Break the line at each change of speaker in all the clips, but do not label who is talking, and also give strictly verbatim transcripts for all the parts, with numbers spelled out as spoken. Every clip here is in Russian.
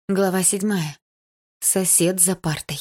Глава седьмая. Сосед за партой.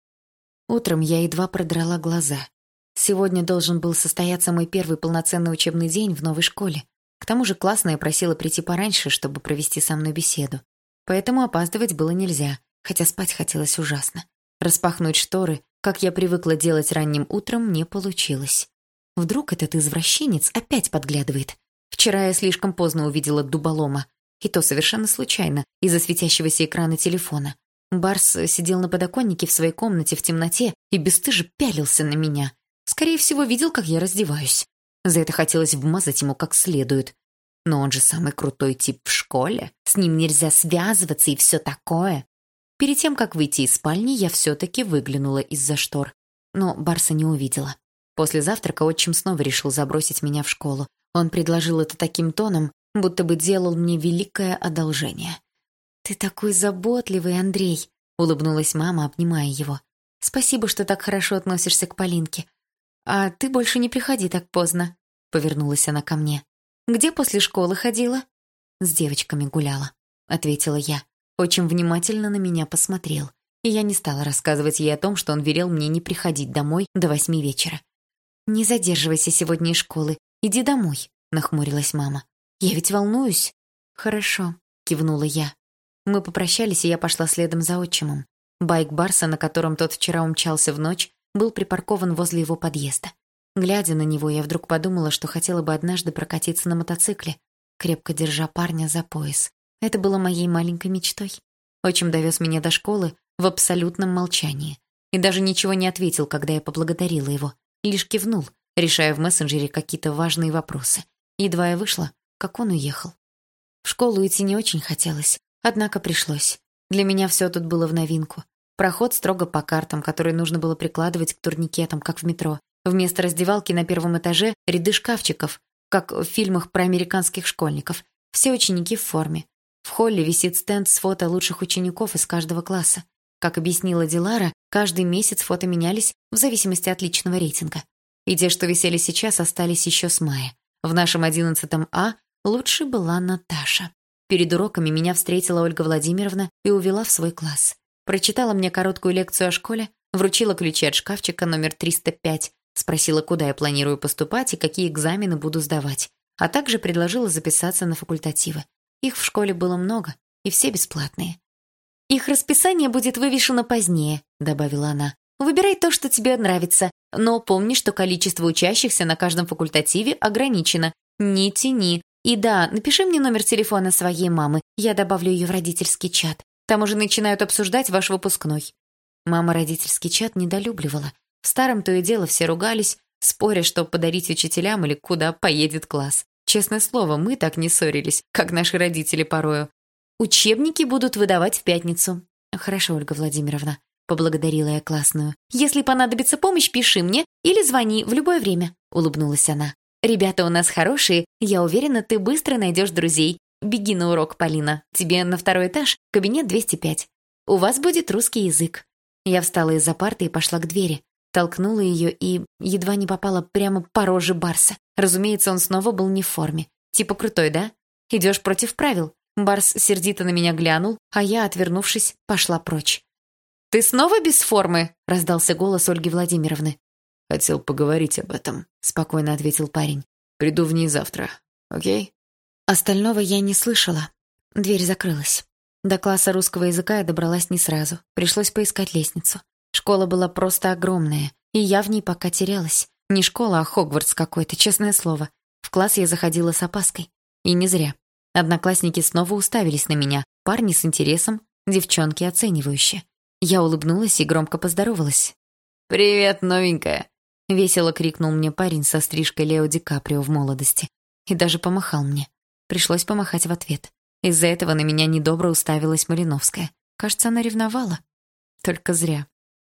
Утром я едва продрала глаза. Сегодня должен был состояться мой первый полноценный учебный день в новой школе. К тому же классная просила прийти пораньше, чтобы провести со мной беседу. Поэтому опаздывать было нельзя, хотя спать хотелось ужасно. Распахнуть шторы, как я привыкла делать ранним утром, не получилось. Вдруг этот извращенец опять подглядывает. Вчера я слишком поздно увидела дуболома. И то совершенно случайно, из-за светящегося экрана телефона. Барс сидел на подоконнике в своей комнате в темноте и бесстыже пялился на меня. Скорее всего, видел, как я раздеваюсь. За это хотелось вмазать ему как следует. Но он же самый крутой тип в школе. С ним нельзя связываться и все такое. Перед тем, как выйти из спальни, я все-таки выглянула из-за штор. Но Барса не увидела. После завтрака отчим снова решил забросить меня в школу. Он предложил это таким тоном, будто бы делал мне великое одолжение. «Ты такой заботливый, Андрей», — улыбнулась мама, обнимая его. «Спасибо, что так хорошо относишься к Полинке. А ты больше не приходи так поздно», — повернулась она ко мне. «Где после школы ходила?» «С девочками гуляла», — ответила я. Очень внимательно на меня посмотрел, и я не стала рассказывать ей о том, что он велел мне не приходить домой до восьми вечера. «Не задерживайся сегодня из школы, иди домой», — нахмурилась мама. «Я ведь волнуюсь». «Хорошо», — кивнула я. Мы попрощались, и я пошла следом за отчимом. Байк Барса, на котором тот вчера умчался в ночь, был припаркован возле его подъезда. Глядя на него, я вдруг подумала, что хотела бы однажды прокатиться на мотоцикле, крепко держа парня за пояс. Это было моей маленькой мечтой. Отчим довез меня до школы в абсолютном молчании. И даже ничего не ответил, когда я поблагодарила его. Лишь кивнул, решая в мессенджере какие-то важные вопросы. Едва я вышла, как он уехал. В школу идти не очень хотелось, однако пришлось. Для меня все тут было в новинку. Проход строго по картам, которые нужно было прикладывать к турникетам, как в метро. Вместо раздевалки на первом этаже ряды шкафчиков, как в фильмах про американских школьников. Все ученики в форме. В холле висит стенд с фото лучших учеников из каждого класса. Как объяснила Дилара, каждый месяц фото менялись в зависимости от личного рейтинга. И те, что висели сейчас, остались еще с мая. В нашем одиннадцатом А лучше была Наташа. Перед уроками меня встретила Ольга Владимировна и увела в свой класс. Прочитала мне короткую лекцию о школе, вручила ключи от шкафчика номер триста пять, спросила, куда я планирую поступать и какие экзамены буду сдавать, а также предложила записаться на факультативы. Их в школе было много, и все бесплатные. «Их расписание будет вывешено позднее», — добавила она. «Выбирай то, что тебе нравится, но помни, что количество учащихся на каждом факультативе ограничено. Не тяни. И да, напиши мне номер телефона своей мамы, я добавлю ее в родительский чат. Там уже начинают обсуждать ваш выпускной». Мама родительский чат недолюбливала. В старом то и дело все ругались, споря, что подарить учителям или куда поедет класс. Честное слово, мы так не ссорились, как наши родители порою. «Учебники будут выдавать в пятницу». «Хорошо, Ольга Владимировна», — поблагодарила я классную. «Если понадобится помощь, пиши мне или звони в любое время», — улыбнулась она. «Ребята у нас хорошие, я уверена, ты быстро найдешь друзей. Беги на урок, Полина. Тебе на второй этаж, кабинет двести пять. У вас будет русский язык». Я встала из-за парты и пошла к двери. Толкнула ее и едва не попала прямо по роже Барса. Разумеется, он снова был не в форме. Типа крутой, да? Идешь против правил. Барс сердито на меня глянул, а я, отвернувшись, пошла прочь. «Ты снова без формы?» — раздался голос Ольги Владимировны.
«Хотел поговорить об этом», — спокойно ответил парень. «Приду в ней завтра, окей?»
Остального я не слышала. Дверь закрылась. До класса русского языка я добралась не сразу. Пришлось поискать лестницу. Школа была просто огромная, и я в ней пока терялась. Не школа, а Хогвартс какой-то, честное слово. В класс я заходила с опаской. И не зря. Одноклассники снова уставились на меня. Парни с интересом, девчонки оценивающие. Я улыбнулась и громко поздоровалась.
«Привет, новенькая!»
— весело крикнул мне парень со стрижкой Лео Ди Каприо в молодости. И даже помахал мне. Пришлось помахать в ответ. Из-за этого на меня недобро уставилась Малиновская. Кажется, она ревновала. Только зря.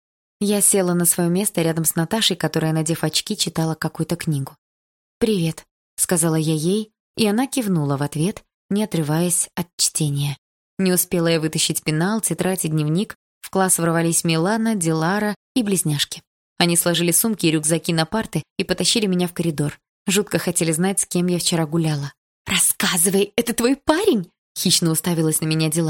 Я села на свое место рядом с Наташей, которая, надев очки, читала какую-то книгу. «Привет», — сказала я ей, и она кивнула в ответ, не отрываясь от чтения. Не успела я вытащить пенал, тетрадь и дневник, в класс ворвались Милана, Дилара и близняшки. Они сложили сумки и рюкзаки на парты и потащили меня в коридор. Жутко хотели знать, с кем я вчера гуляла. «Рассказывай, это твой парень?» — хищно уставилась на меня Дилара.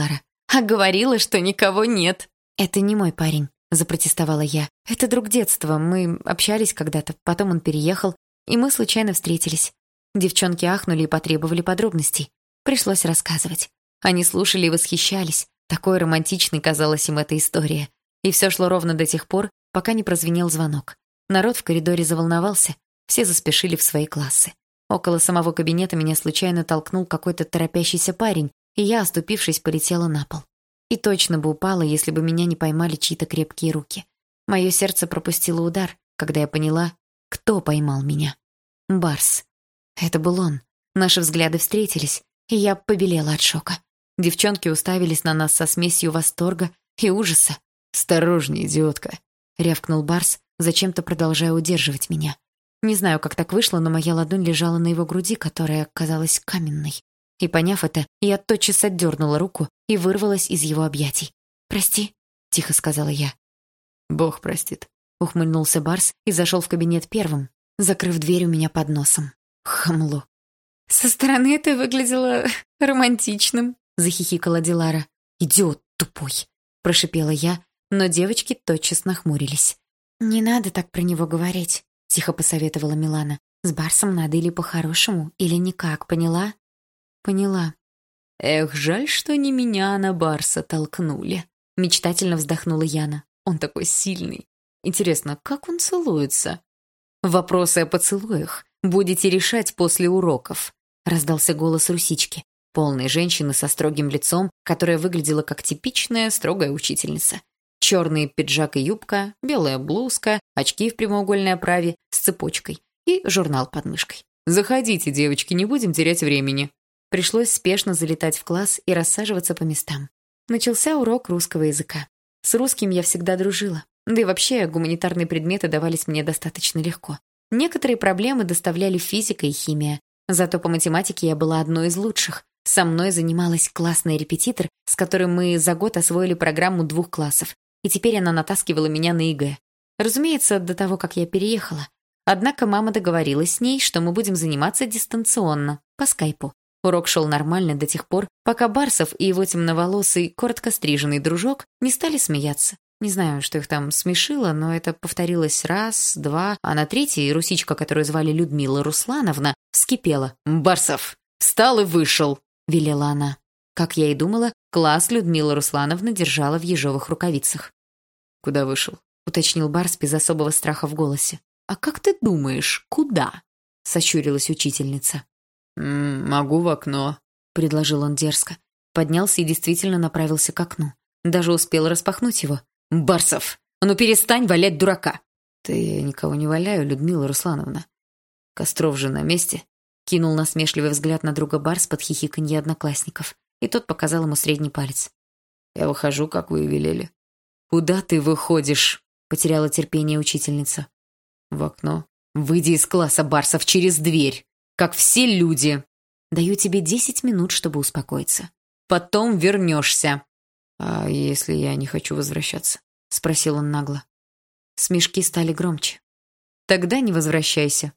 А говорила, что никого нет. Это не мой парень, запротестовала я. Это друг детства, мы общались когда-то, потом он переехал, и мы случайно встретились. Девчонки ахнули и потребовали подробностей. Пришлось рассказывать. Они слушали и восхищались. Такой романтичной казалась им эта история. И все шло ровно до тех пор, пока не прозвенел звонок. Народ в коридоре заволновался, все заспешили в свои классы. Около самого кабинета меня случайно толкнул какой-то торопящийся парень, и я, оступившись, полетела на пол. И точно бы упала, если бы меня не поймали чьи-то крепкие руки. Мое сердце пропустило удар, когда я поняла, кто поймал меня. Барс. Это был он. Наши взгляды встретились, и я побелела от шока. Девчонки уставились на нас со смесью восторга и ужаса.
«Осторожней, идиотка»,
— рявкнул Барс, зачем-то продолжая удерживать меня. Не знаю, как так вышло, но моя ладонь лежала на его груди, которая казалась каменной. И, поняв это, я тотчас отдернула руку и вырвалась из его объятий. «Прости», — тихо сказала я.
«Бог простит»,
— ухмыльнулся Барс и зашел в кабинет первым, закрыв дверь у меня под носом. Хамло. «Со стороны это выглядело романтичным», — захихикала Дилара. «Идиот тупой», — прошипела я, но девочки тотчас нахмурились. «Не надо так про него говорить», — тихо посоветовала Милана. «С Барсом надо или по-хорошему, или никак, поняла?» «Поняла».
«Эх, жаль, что не меня на Барса толкнули», — мечтательно вздохнула Яна. «Он такой сильный. Интересно, как он целуется?» «Вопросы о поцелуях будете решать после уроков», — раздался голос Русички, полной женщины со строгим лицом, которая выглядела как типичная строгая учительница. Черный пиджак и юбка, белая блузка, очки в прямоугольной оправе с цепочкой и журнал под мышкой. «Заходите, девочки, не будем терять времени». Пришлось спешно залетать в класс и рассаживаться по местам. Начался урок русского языка. С русским я всегда дружила. Да и вообще гуманитарные предметы давались мне достаточно легко. Некоторые проблемы доставляли физика и химия. Зато по математике я была одной из лучших. Со мной занималась классная репетитор, с которой мы за год освоили программу двух классов. И теперь она натаскивала меня на ЕГЭ. Разумеется, до того, как я переехала. Однако мама договорилась с ней, что мы будем заниматься дистанционно, по скайпу. Урок шел нормально до тех пор, пока Барсов и его темноволосый, коротко стриженный дружок не стали смеяться. Не знаю, что их там смешило, но это повторилось раз, два, а на третий русичка, которую звали Людмила Руслановна, вскипела. «Барсов, встал и вышел!» — велела она. Как я и думала, класс Людмила Руслановна держала в ежовых рукавицах. «Куда вышел?» — уточнил Барс без особого страха в голосе. «А как ты думаешь, куда?» — сощурилась учительница. «М-м, «Могу в окно», — предложил он дерзко. Поднялся и действительно направился к окну. Даже успел распахнуть его. «Барсов, ну перестань валять дурака!» «Да я никого не валяю, Людмила Руслановна. Костров же на месте», — кинул насмешливый взгляд на друга Барс под хихиканье одноклассников. И тот показал ему средний палец. «Я выхожу, как вы и велели». «Куда ты выходишь?» — потеряла терпение учительница. «В окно». «Выйди из класса, Барсов, через дверь, как все люди. Даю тебе десять минут, чтобы успокоиться. Потом вернешься». «А если я не хочу возвращаться?» — спросил он нагло. Смешки стали громче. «Тогда не возвращайся.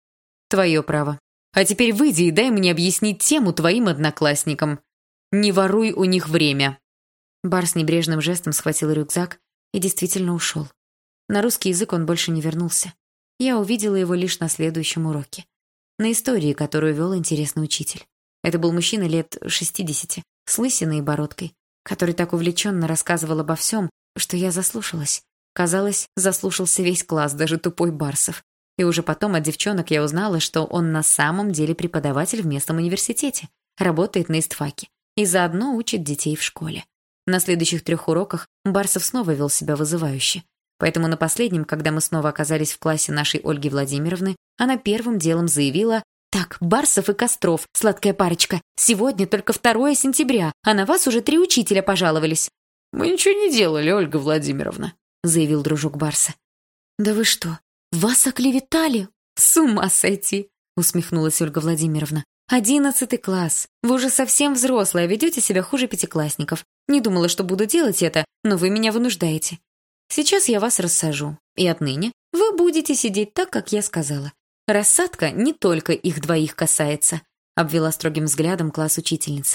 Твое право. А теперь выйди и дай мне объяснить тему твоим одноклассникам. Не воруй у них время». Барс небрежным жестом схватил рюкзак и действительно ушел. На русский язык он больше не вернулся. Я увидела его лишь на следующем уроке. На истории, которую вел интересный учитель. Это был мужчина лет шестидесяти, с лысиной и бородкой, который так увлеченно рассказывал обо всем, что я заслушалась. Казалось, заслушался весь класс, даже тупой Барсов. И уже потом от девчонок я узнала, что он на самом деле преподаватель в местном университете, работает на истфаке и заодно учит детей в школе. На следующих трех уроках Барсов снова вел себя вызывающе. Поэтому на последнем, когда мы снова оказались в классе нашей Ольги Владимировны, она первым делом заявила: «Так, Барсов и Костров, сладкая парочка, сегодня только второе сентября, а на вас уже три учителя пожаловались». «Мы ничего не делали, Ольга Владимировна», — заявил дружок Барса. «Да вы что, вас оклеветали? С ума сойти!» — усмехнулась Ольга Владимировна. «Одиннадцатый класс. Вы уже совсем взрослая, ведете себя хуже пятиклассников. Не думала, что буду делать это, но вы меня вынуждаете. Сейчас я вас рассажу, и отныне вы будете сидеть так, как я сказала. Рассадка не только их двоих касается», — обвела строгим взглядом класс учительница.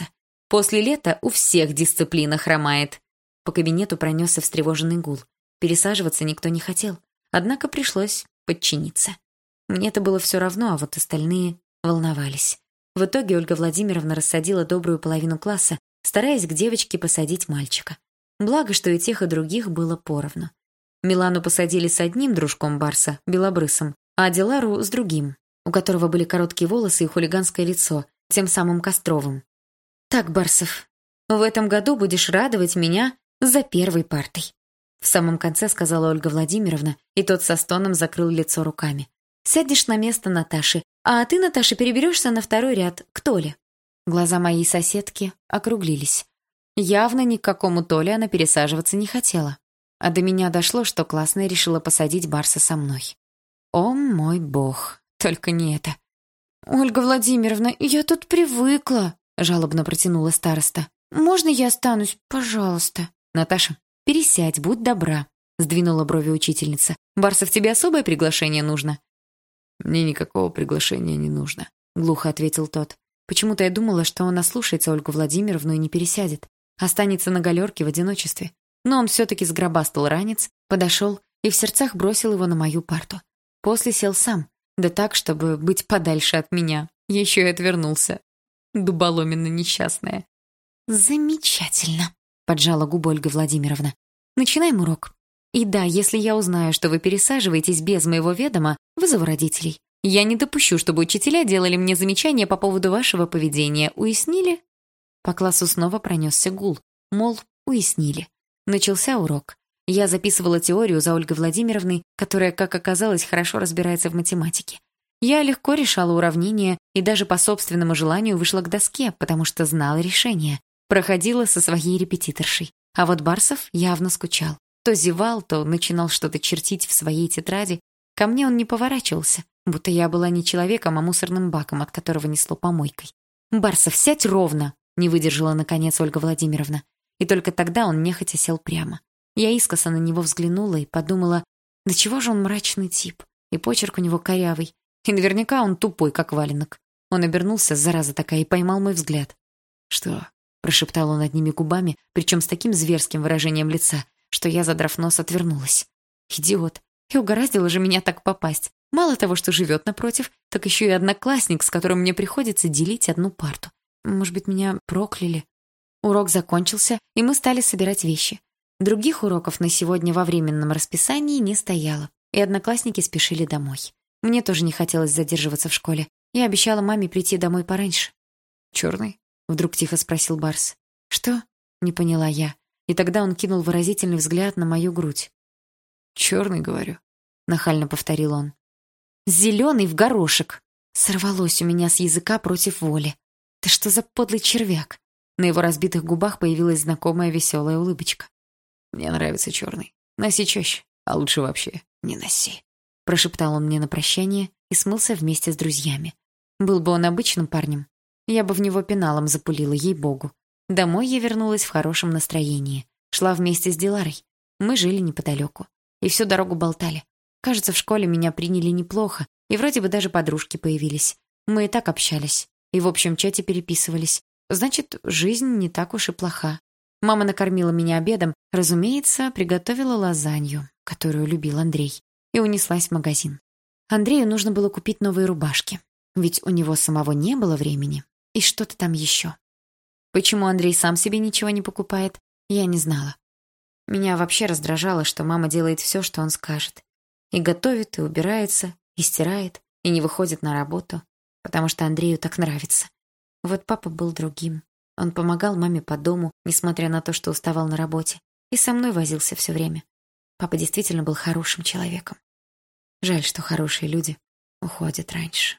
После лета у всех дисциплина хромает». По кабинету пронесся встревоженный гул. Пересаживаться никто не хотел, однако пришлось подчиниться. Мне-то было все равно, а вот остальные волновались. В итоге Ольга Владимировна рассадила добрую половину класса, стараясь к девочке посадить мальчика. Благо, что и тех, и других было поровну. Милану посадили с одним дружком Барса, белобрысом, а Дилару с другим, у которого были короткие волосы и хулиганское лицо, тем самым Костровым. «Так, Барсов, в этом году будешь радовать меня за первой партой», в самом конце сказала Ольга Владимировна, и тот со стоном закрыл лицо руками. «Сядешь на место Наташи, а ты, Наташа, переберешься на второй ряд к Толе». Глаза моей соседки округлились. Явно ни к какому Толе она пересаживаться не хотела. А до меня дошло, что классная решила посадить Барса со мной. О мой бог, только не это. «Ольга Владимировна, я тут привыкла», — жалобно протянула староста. «Можно я останусь, пожалуйста?» «Наташа, пересядь, будь добра», — сдвинула брови учительница. «Барсов, тебе особое приглашение нужно?»
«Мне никакого приглашения не нужно», — глухо ответил тот.
Почему-то я думала, что он ослушается Ольгу Владимировну и не пересядет, останется на галерке в одиночестве. Но он все-таки сгробастал ранец, подошел и в сердцах бросил его на мою парту. После сел сам, да так, чтобы быть подальше от меня. Еще и отвернулся. Дуболомина несчастная. «Замечательно», — поджала губы Ольга Владимировна. «Начинаем урок. И да, если я узнаю, что вы пересаживаетесь без моего ведома, вызову родителей. Я не допущу, чтобы учителя делали мне замечания по поводу вашего поведения. Уяснили?» По классу снова пронесся гул. Мол, уяснили. Начался урок. Я записывала теорию за Ольгой Владимировной, которая, как оказалось, хорошо разбирается в математике. Я легко решала уравнения и даже по собственному желанию вышла к доске, потому что знала решение. Проходила со своей репетиторшей. А вот Барсов явно скучал. То зевал, то начинал что-то чертить в своей тетради. Ко мне он не поворачивался, будто я была не человеком, а мусорным баком, от которого несло помойкой. «Барсов, сядь ровно!» — не выдержала, наконец, Ольга Владимировна. И только тогда он нехотя сел прямо. Я искоса на него взглянула и подумала, да чего же он мрачный тип, и почерк у него корявый, и наверняка он тупой, как валенок. Он обернулся, зараза такая, и поймал мой взгляд.
«Что?»
— прошептал он одними губами, причем с таким зверским выражением лица, что я, задрав нос, отвернулась. Идиот. И угораздило же меня так попасть. Мало того, что живет напротив, так еще и одноклассник, с которым мне приходится делить одну парту. Может быть, меня прокляли? Урок закончился, и мы стали собирать вещи. Других уроков на сегодня во временном расписании не стояло, и одноклассники спешили домой. Мне тоже не хотелось задерживаться в школе. Я обещала маме прийти домой пораньше.
«Черный?»
— вдруг тихо спросил Барс. «Что?» — не поняла я. И тогда он кинул выразительный взгляд на мою грудь.
«Черный, говорю»,
— нахально повторил он. «Зеленый в горошек!» Сорвалось у меня с языка против воли. «Ты что за подлый червяк?» На его разбитых губах появилась знакомая веселая улыбочка.
«Мне нравится черный. Носи чаще, а лучше вообще не носи»,
— прошептал он мне на прощание и смылся вместе с друзьями. Был бы он обычным парнем, я бы в него пеналом запулила, ей-богу. Домой я вернулась в хорошем настроении. Шла вместе с Диларой. Мы жили неподалеку. И всю дорогу болтали. Кажется, в школе меня приняли неплохо, и вроде бы даже подружки появились. Мы и так общались. И в общем чате переписывались. Значит, жизнь не так уж и плоха. Мама накормила меня обедом, разумеется, приготовила лазанью, которую любил Андрей, и унеслась в магазин. Андрею нужно было купить новые рубашки, ведь у него самого не было времени, и что-то там еще. Почему Андрей сам себе ничего не покупает, я не знала. Меня вообще раздражало, что мама делает все, что он скажет. И готовит, и убирается, и стирает, и не выходит на работу, потому что Андрею так нравится. Вот папа был другим. Он помогал маме по дому, несмотря на то, что уставал на работе, и со мной возился все время. Папа действительно был хорошим человеком. Жаль, что хорошие люди уходят раньше.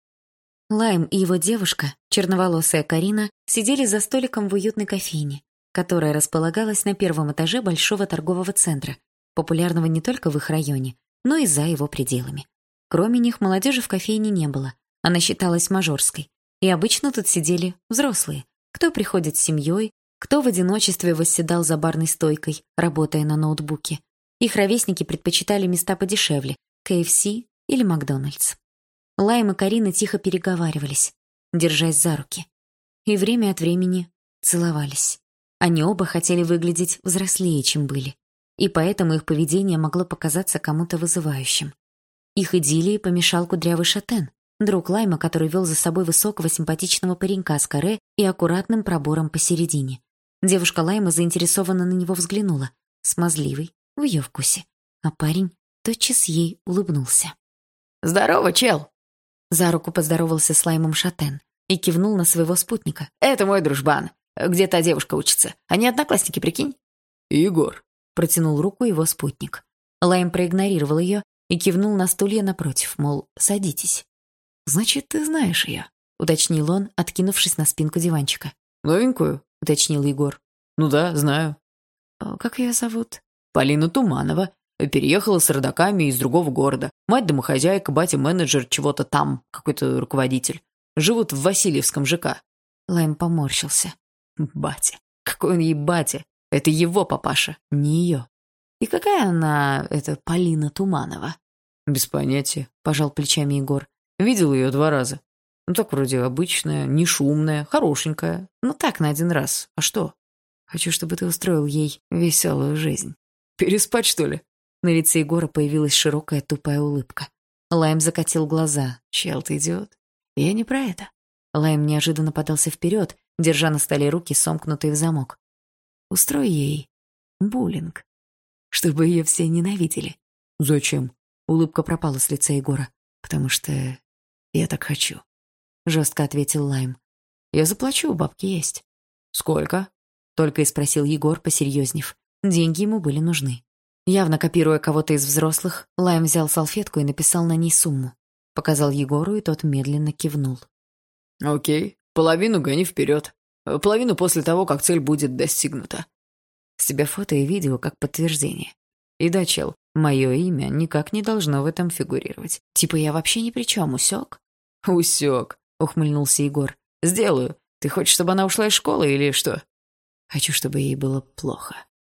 Лайм и его девушка, черноволосая Карина, сидели за столиком в уютной кофейне, которая располагалась на первом этаже большого торгового центра, популярного не только в их районе, но и за его пределами. Кроме них молодежи в кофейне не было, она считалась мажорской, и обычно тут сидели взрослые, кто приходит с семьей, кто в одиночестве восседал за барной стойкой, работая на ноутбуке. Их ровесники предпочитали места подешевле — кей эф си или Макдональдс. Лайм и Карина тихо переговаривались, держась за руки. И время от времени
целовались. Они оба хотели выглядеть взрослее, чем были. И поэтому их поведение могло показаться кому-то вызывающим. Их идиллии помешал кудрявый шатен, друг Лайма, который вел за собой высокого симпатичного паренька с каре и аккуратным пробором посередине. Девушка Лайма заинтересованно на него взглянула, смазливый, в ее вкусе. А парень тотчас ей улыбнулся.
«Здорово, чел!»
За руку поздоровался с Лаймом шатен и кивнул на своего спутника.
«Это мой дружбан. Где та девушка учится? Они одноклассники, прикинь?»
«Егор»,
— протянул руку его спутник. Лайм проигнорировал ее и кивнул на стулья напротив, мол, садитесь.
«Значит, ты знаешь ее»,
— уточнил он, откинувшись на спинку диванчика.
«Новенькую?»
— уточнил Егор.
«Ну да, знаю».
«Как ее зовут?»
«Полина Туманова. Переехала с родаками из другого города. Мать домохозяйка, батя менеджер чего-то там, какой-то руководитель. Живут в Васильевском ЖК».
Лайм поморщился.
«Батя. Какой он ей батя? Это его папаша, не ее».
«И какая она, эта Полина Туманова?»
«Без понятия», — пожал плечами Егор. «Видел ее два раза. Ну так вроде обычная, не шумная, хорошенькая. Ну так, на один раз. А что?
Хочу, чтобы ты устроил ей веселую жизнь».
«Переспать, что ли?»
На лице Егора появилась широкая тупая улыбка. Лайм закатил глаза.
«Чел, ты идиот. Я не про это».
Лайм неожиданно подался вперед, держа на столе руки, сомкнутые в замок.
«Устрой ей буллинг, чтобы ее все ненавидели».
«Зачем?»
Улыбка пропала с лица Егора.
«Потому что я так хочу», — жестко ответил Лайм.
«Я заплачу, бабки есть».
«Сколько?» — только и спросил Егор, посерьезнев. Деньги ему были нужны. Явно копируя кого-то из взрослых, Лайм взял салфетку и написал на ней сумму. Показал Егору, и тот медленно кивнул.
«Окей, половину гони вперед. Половину после того, как цель будет достигнута.
С тебя фото и видео как подтверждение.
И да, чел, мое имя никак не должно в этом фигурировать.
Типа я вообще ни при чем, усек?»
«Усек», — ухмыльнулся Егор. «Сделаю. Ты хочешь, чтобы она ушла из школы или что?»
«Хочу, чтобы ей было плохо.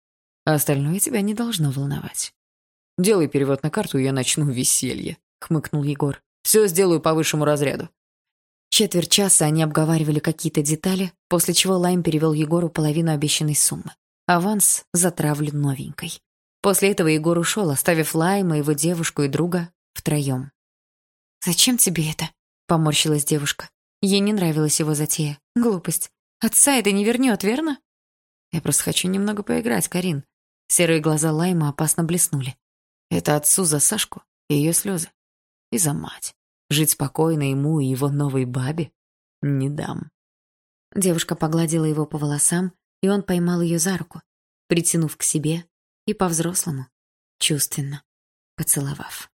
А остальное тебя не должно волновать».
«Делай перевод на карту, и я начну веселье», — хмыкнул Егор. «Все сделаю по высшему разряду».
Четверть часа они обговаривали какие-то детали, после чего Лайм перевел Егору половину обещанной суммы. Аванс затравлен новенькой. После этого Егор ушел, оставив Лайма, его девушку и друга втроем. «Зачем тебе это?» — поморщилась девушка. Ей не нравилась его затея. Глупость. Отца это не вернет, верно?
«Я просто хочу немного поиграть, Карин».
Серые глаза Лайма опасно блеснули.
«Это отцу за Сашку и ее слезы. И за мать. Жить спокойно ему и его новой бабе не дам».
Девушка погладила его по волосам, и он поймал ее за руку, притянув к себе и по-взрослому, чувственно, поцеловав.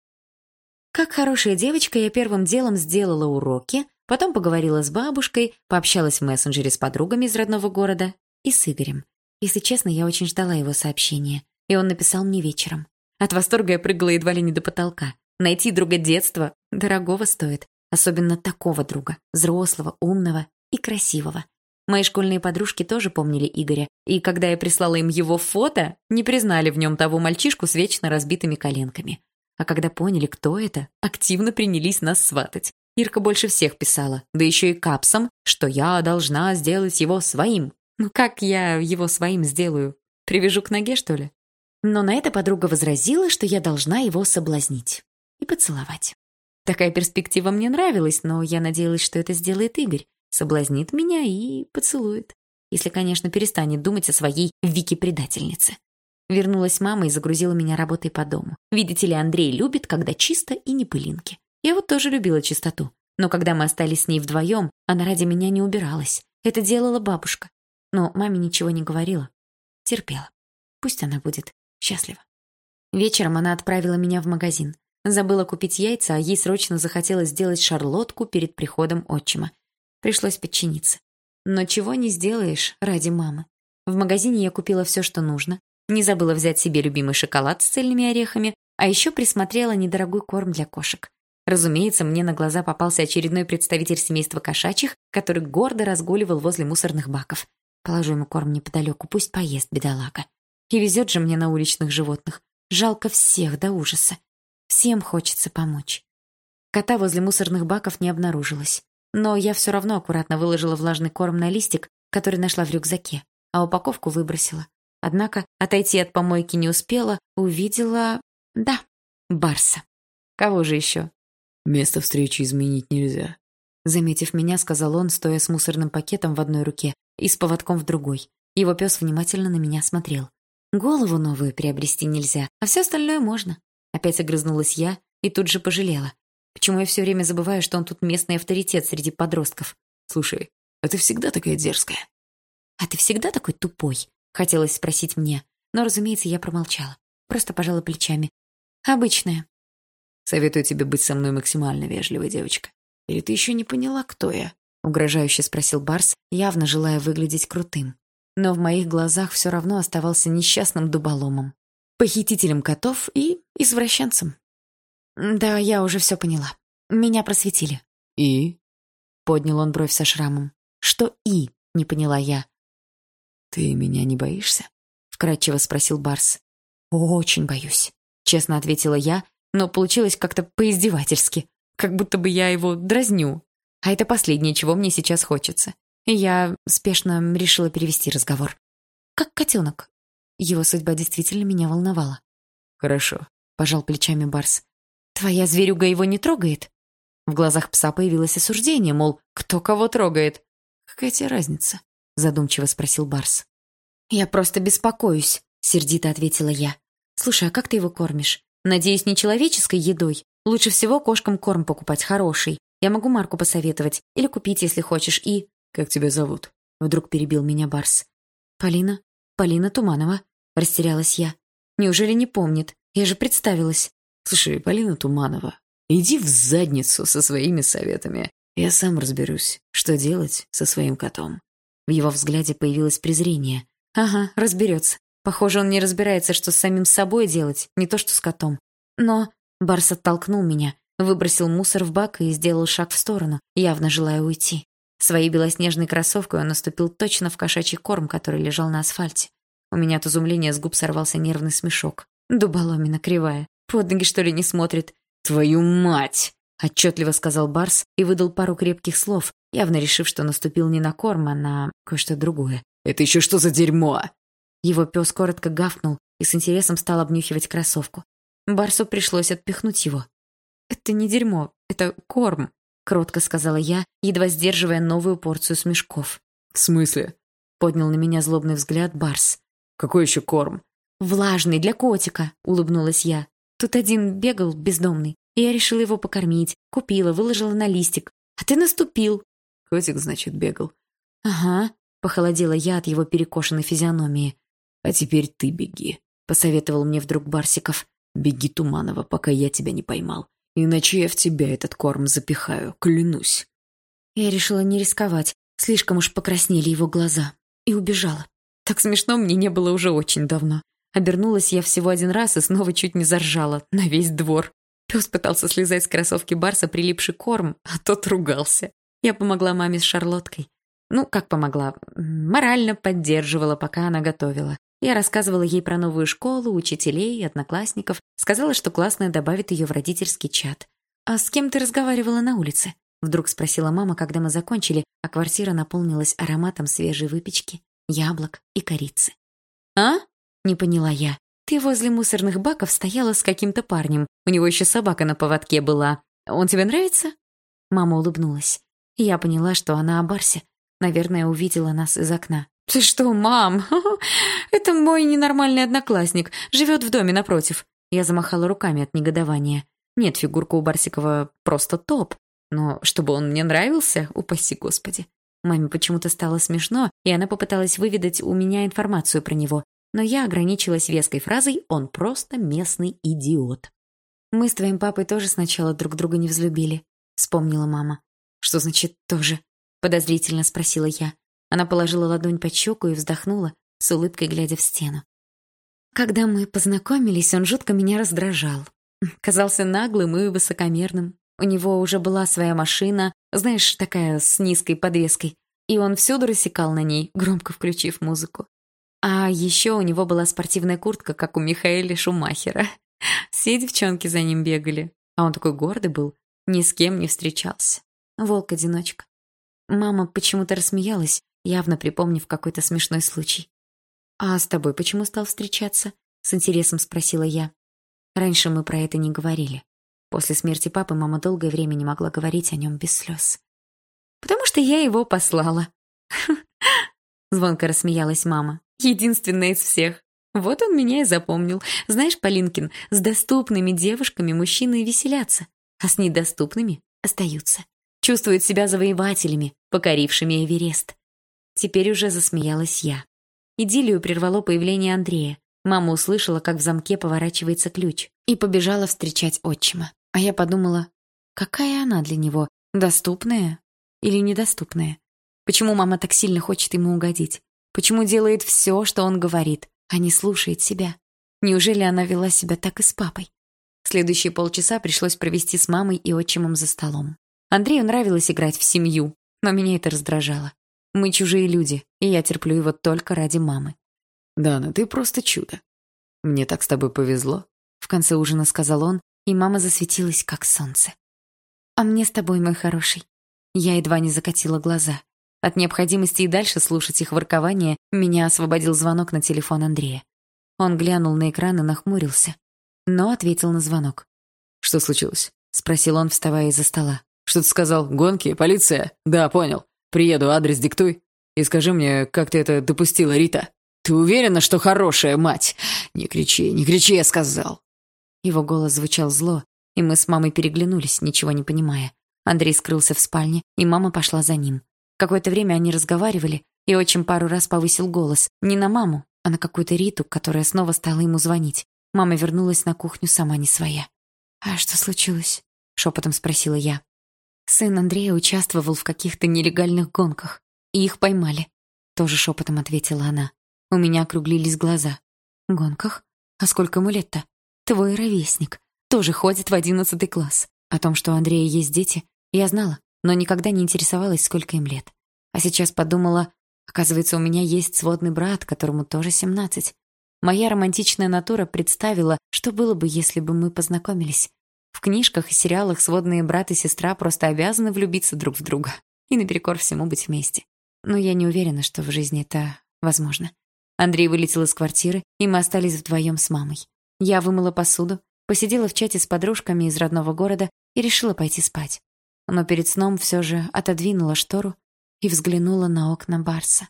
Как хорошая девочка, я первым делом сделала уроки, потом поговорила с бабушкой, пообщалась в мессенджере с подругами из родного города и с Игорем. Если честно, я очень ждала его сообщения, и он написал мне вечером. От восторга я прыгала едва ли не до потолка. Найти друга детства дорогого стоит, особенно такого друга, взрослого, умного и красивого. Мои школьные подружки тоже помнили Игоря, и когда я прислала им его фото, не признали в нем того мальчишку с вечно разбитыми коленками. А когда поняли, кто это, активно принялись нас сватать. Ирка больше всех писала, да еще и капсом, что я должна сделать его своим. Ну как я его своим сделаю? Привяжу к ноге, что ли? Но на это подруга возразила, что я должна его соблазнить и поцеловать. Такая перспектива мне нравилась, но я надеялась, что это сделает Игорь. Соблазнит меня и поцелует. Если, конечно, перестанет думать о своей Вике-предательнице. Вернулась мама и загрузила меня работой по дому. Видите ли, Андрей любит, когда чисто и не пылинки. Я вот тоже любила чистоту. Но когда мы остались с ней вдвоем, она ради меня не убиралась. Это делала бабушка. Но маме ничего не говорила. Терпела. Пусть она будет счастлива. Вечером она отправила меня в магазин. Забыла купить яйца, а ей срочно захотелось сделать шарлотку перед приходом отчима. Пришлось подчиниться. Но чего не сделаешь ради мамы. В магазине я купила все, что нужно. Не забыла взять себе любимый шоколад с цельными орехами, а еще присмотрела недорогой корм для кошек. Разумеется, мне на глаза попался очередной представитель семейства кошачьих, который гордо разгуливал возле мусорных баков. Положу ему корм неподалеку, пусть поест, бедолага. И везет же мне на уличных животных. Жалко всех до ужаса. Всем хочется помочь. Кота возле мусорных баков не обнаружилось. Но я все равно аккуратно выложила влажный корм на листик который нашла в рюкзаке, а упаковку выбросила. Однако отойти от помойки не успела, увидела... да, Барса. Кого же еще?
«Место встречи изменить нельзя»,
— заметив меня, сказал он, стоя с мусорным пакетом в одной руке и с поводком в другой. Его пес внимательно на меня смотрел. Голову новую приобрести нельзя, а все остальное можно. Опять огрызнулась я и тут же пожалела. Почему я все время забываю, что он тут местный авторитет среди подростков?
«Слушай, а ты всегда такая дерзкая?»
«А ты всегда такой тупой?» — хотелось спросить мне. Но, разумеется, я промолчала. Просто пожала плечами. «Обычная».
«Советую тебе быть со мной максимально вежливой, девочка. Или ты еще не поняла, кто я?» — угрожающе спросил Барс, явно желая выглядеть крутым. Но в моих глазах все равно оставался несчастным дуболомом, похитителем котов и извращенцем. «Да, я уже все поняла. Меня просветили». «И?»
— поднял он бровь со шрамом. «Что «и»?» — не поняла я.
«Ты меня не боишься?»
— вкратчиво спросил Барс. «Очень боюсь», — честно ответила я, но получилось как-то по-издевательски, как будто бы я его дразню. А это последнее, чего мне сейчас хочется. И я спешно решила перевести разговор. «Как котенок». Его судьба действительно меня волновала.
«Хорошо»,
— пожал плечами Барс. «Твоя зверюга его не трогает?» В глазах пса появилось осуждение, мол, кто кого трогает.
«Какая тебе разница?»
— задумчиво спросил Барс. «Я просто беспокоюсь», — сердито ответила я. «Слушай, а как ты его кормишь? Надеюсь, не человеческой едой? Лучше всего кошкам корм покупать хороший. Я могу марку посоветовать или купить, если хочешь, и...»
«Как тебя зовут?»
— вдруг перебил меня Барс. «Полина. Полина Туманова», — растерялась я. «Неужели не помнит? Я же представилась».
«Слушай, Полина Туманова, иди в задницу со своими советами. Я сам разберусь, что делать со своим котом».
В его взгляде появилось презрение. «Ага, разберется. Похоже, он не разбирается, что с самим собой делать, не то что с котом. Но...» Барс оттолкнул меня, выбросил мусор в бак и сделал шаг в сторону, явно желая уйти. Своей белоснежной кроссовкой он наступил точно в кошачий корм, который лежал на асфальте. У меня от изумления с губ сорвался нервный смешок. Дуболомина кривая. Под ноги, что ли, не смотрит?
«Твою мать!»
— отчетливо сказал Барс и выдал пару крепких слов, явно решив, что наступил не на корм, а на кое-что другое.
«Это еще что за дерьмо?»
Его пес коротко гавкнул и с интересом стал обнюхивать кроссовку. Барсу пришлось отпихнуть его. «Это не дерьмо, это корм», — кротко сказала я, едва сдерживая новую порцию смешков.
«В смысле?»
— поднял на меня злобный взгляд Барс.
«Какой еще корм?»
«Влажный, для котика», — улыбнулась я. «Тут один бегал бездомный, и я решила его покормить, купила, выложила на листик. А ты наступил».
«Котик, значит, бегал?»
«Ага», — похолодела я от его перекошенной физиономии.
«А теперь ты беги», — посоветовал мне вдруг Барсиков. «Беги, Туманова, пока я тебя не поймал. Иначе я в тебя этот корм запихаю, клянусь».
Я решила не рисковать, слишком уж покраснели его глаза, и убежала. Так смешно мне не было уже очень давно. Обернулась я всего один раз и снова чуть не заржала на весь двор. Пес пытался слезать с кроссовки Барса прилипший корм, а тот ругался. Я помогла маме с шарлоткой. Ну, как помогла? Морально поддерживала, пока она готовила. Я рассказывала ей про новую школу, учителей, одноклассников. Сказала, что классная добавит ее в родительский чат. «А с кем ты разговаривала на улице?» Вдруг спросила мама, когда мы закончили, а квартира наполнилась ароматом свежей выпечки, яблок и корицы. «А?» — не поняла я. «Ты возле мусорных баков стояла с каким-то парнем. У него еще собака на поводке была. Он тебе нравится?» Мама улыбнулась. Я поняла, что она о Барсе. Наверное, увидела нас из окна. «Ты что, мам? Это мой ненормальный одноклассник. Живет в доме напротив». Я замахала руками от негодования. Нет, фигурка у Барсикова просто топ. Но чтобы он мне нравился, упаси господи. Маме почему-то стало смешно, и она попыталась выведать у меня информацию про него. Но я ограничилась веской фразой «он просто местный идиот». «Мы с твоим папой тоже сначала друг друга не взлюбили», — вспомнила мама. «Что значит «тоже»?» — подозрительно спросила я. Она положила ладонь под щеку и вздохнула, с улыбкой глядя в стену. Когда мы познакомились, он жутко меня раздражал. Казался наглым и высокомерным. У него уже была своя машина, знаешь, такая с низкой подвеской, и он всюду рассекал на ней, громко включив музыку. А еще у него была спортивная куртка, как у Михаэля Шумахера. Все девчонки за ним бегали, а он такой гордый был, ни с кем не встречался. Волк-одиночка. Мама почему-то рассмеялась, явно припомнив какой-то смешной случай. «А с тобой почему стал встречаться?» — с интересом спросила я. Раньше мы про это не говорили. После смерти папы мама долгое время не могла говорить о нем без слез. «Потому что я его послала». Звонко рассмеялась мама. «Единственная из всех. Вот он меня и запомнил. Знаешь, Полинкин, с доступными девушками мужчины веселятся, а с недоступными остаются. Чувствуют себя завоевателями, покорившими Эверест». Теперь уже засмеялась я. Идиллию прервало появление Андрея. Мама услышала, как в замке поворачивается ключ, и побежала встречать отчима. А я подумала, какая она для него, доступная или недоступная? Почему мама так сильно хочет ему угодить? Почему делает все, что он говорит, а не слушает себя? Неужели она вела себя так и с папой? Следующие полчаса пришлось провести с мамой и отчимом за столом. Андрею нравилось играть в семью, но меня это раздражало. Мы чужие люди, и я терплю его только ради мамы.
«Дана, ты просто чудо. Мне так с тобой повезло»,
— в конце ужина сказал он, и мама засветилась, как солнце. «А мне с тобой, мой хороший». Я едва не закатила глаза. От необходимости и дальше слушать их воркование меня освободил звонок на телефон Андрея. Он глянул на экран и нахмурился, но ответил на звонок.
«Что случилось?»
— спросил он, вставая из-за стола.
«Что ты сказал? Гонки? Полиция? Да, понял. Приеду, адрес диктуй. И скажи мне, как ты это допустила, Рита? Ты уверена, что хорошая мать? Не кричи, не кричи, я сказал».
Его голос звучал зло, и мы с мамой переглянулись, ничего не понимая. Андрей скрылся в спальне, и мама пошла за ним. Какое-то время они разговаривали, и отчим пару раз повысил голос. Не на маму, а на какую-то Риту, которая снова стала ему звонить. Мама вернулась на кухню сама не своя. «А что случилось?» — шепотом спросила я. Сын Андрея участвовал в каких-то нелегальных гонках, и их поймали. Тоже шепотом ответила она. У меня округлились глаза. «Гонках? А сколько ему лет-то? Твой ровесник. Тоже ходит в одиннадцатый класс. О том, что у Андрея есть дети, я знала, но никогда не интересовалась, сколько им лет. А сейчас подумала, оказывается, у меня есть сводный брат, которому тоже семнадцать. Моя романтичная натура представила, что было бы, если бы мы познакомились. В книжках и сериалах сводные брат и сестра просто обязаны влюбиться друг в друга и наперекор всему быть вместе. Но я не уверена, что в жизни это возможно. Андрей вылетел из квартиры, и мы остались вдвоем с мамой. Я вымыла посуду, посидела в чате с подружками из родного города и решила пойти спать. Но перед сном все же отодвинула штору и взглянула на окна Барса.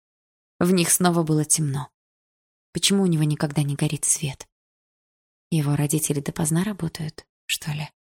В них снова было темно. Почему у него никогда не горит свет? Его родители допоздна работают, что ли?